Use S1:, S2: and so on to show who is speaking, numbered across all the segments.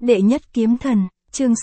S1: Đệ nhất kiếm thần, chương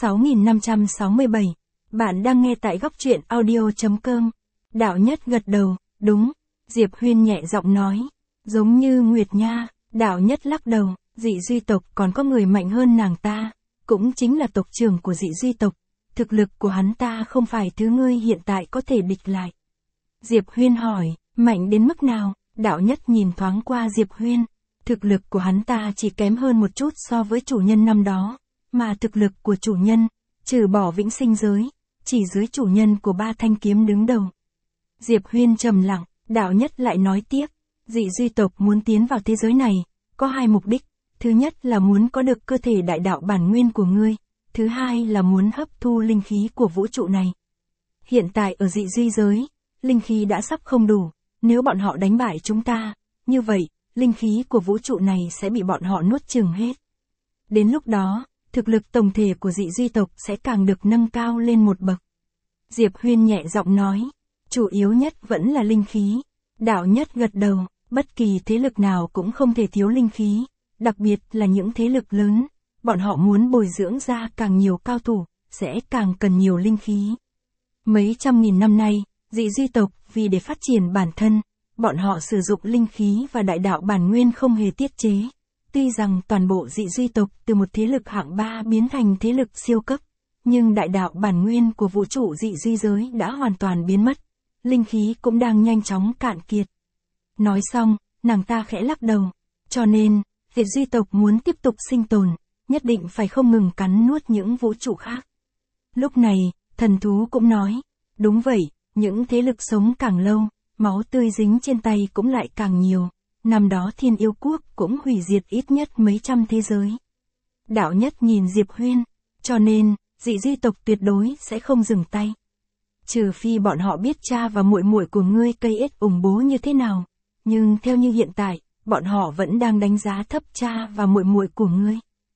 S1: 6567. Bạn đang nghe tại góc truyện audio.com. Đạo nhất gật đầu, đúng. Diệp Huyên nhẹ giọng nói. Giống như Nguyệt Nha, đạo nhất lắc đầu, dị duy tộc còn có người mạnh hơn nàng ta. Cũng chính là tộc trưởng của dị duy tộc. Thực lực của hắn ta không phải thứ ngươi hiện tại có thể địch lại. Diệp Huyên hỏi, mạnh đến mức nào? Đạo nhất nhìn thoáng qua Diệp Huyên. Thực lực của hắn ta chỉ kém hơn một chút so với chủ nhân năm đó. Mà thực lực của chủ nhân, trừ bỏ vĩnh sinh giới, chỉ dưới chủ nhân của ba thanh kiếm đứng đầu. Diệp Huyên trầm lặng, đạo nhất lại nói tiếp. Dị duy tộc muốn tiến vào thế giới này, có hai mục đích. Thứ nhất là muốn có được cơ thể đại đạo bản nguyên của ngươi. Thứ hai là muốn hấp thu linh khí của vũ trụ này. Hiện tại ở dị duy giới, linh khí đã sắp không đủ. Nếu bọn họ đánh bại chúng ta, như vậy, linh khí của vũ trụ này sẽ bị bọn họ nuốt chửng hết. Đến lúc đó, thực lực tổng thể của dị duy tộc sẽ càng được nâng cao lên một bậc. Diệp Huyên nhẹ giọng nói, chủ yếu nhất vẫn là linh khí. Đạo nhất gật đầu, bất kỳ thế lực nào cũng không thể thiếu linh khí, đặc biệt là những thế lực lớn. Bọn họ muốn bồi dưỡng ra càng nhiều cao thủ, sẽ càng cần nhiều linh khí. Mấy trăm nghìn năm nay, dị duy tộc vì để phát triển bản thân, bọn họ sử dụng linh khí và đại đạo bản nguyên không hề tiết chế. Tuy rằng toàn bộ dị duy tộc từ một thế lực hạng 3 biến thành thế lực siêu cấp, nhưng đại đạo bản nguyên của vũ trụ dị duy giới đã hoàn toàn biến mất. Linh khí cũng đang nhanh chóng cạn kiệt. Nói xong, nàng ta khẽ lắc đầu. Cho nên, dị duy tộc muốn tiếp tục sinh tồn, nhất định phải không ngừng cắn nuốt những vũ trụ khác. Lúc này, thần thú cũng nói, đúng vậy, những thế lực sống càng lâu, máu tươi dính trên tay cũng lại càng nhiều. Năm đó Thiên Yêu Quốc cũng hủy diệt ít nhất mấy trăm thế giới. Đạo nhất nhìn Diệp Huyên, cho nên, dị duy tộc tuyệt đối sẽ không dừng tay. Trừ phi bọn họ biết cha và muội muội của ngươi cây ết ủng bố như thế nào. Nhưng theo như hiện tại, bọn họ vẫn đang đánh giá thấp cha và muội muội của ngươi.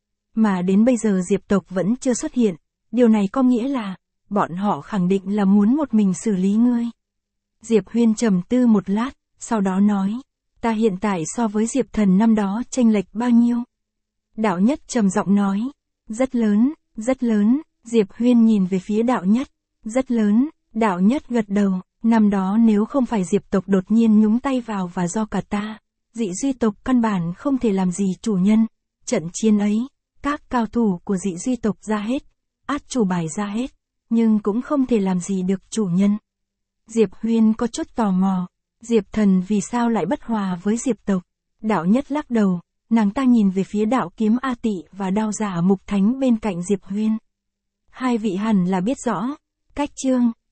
S1: Mà đến bây giờ Diệp tộc vẫn chưa xuất hiện, điều này có nghĩa là, bọn họ khẳng định là muốn một mình xử lý ngươi. Diệp Huyên trầm tư một lát, sau đó nói, ta hiện tại so với Diệp thần năm đó chênh lệch bao nhiêu? Đạo nhất trầm giọng nói, rất lớn, rất lớn. Diệp Huyên nhìn về phía đạo nhất, rất lớn. Đạo nhất gật đầu, năm đó nếu không phải Diệp tộc đột nhiên nhúng tay vào và do cả ta, dị duy tộc căn bản không thể làm gì chủ nhân. Trận chiến ấy, các cao thủ của dị duy tộc ra hết, át chủ bài ra hết, nhưng cũng không thể làm gì được chủ nhân. Diệp Huyên có chút tò mò, Diệp thần vì sao lại bất hòa với Diệp tộc? Đạo nhất lắc đầu, nàng ta nhìn về phía đạo kiếm A Tị và đao giả Mục Thánh bên cạnh Diệp Huyên. Hai vị hẳn là biết rõ. Cách chương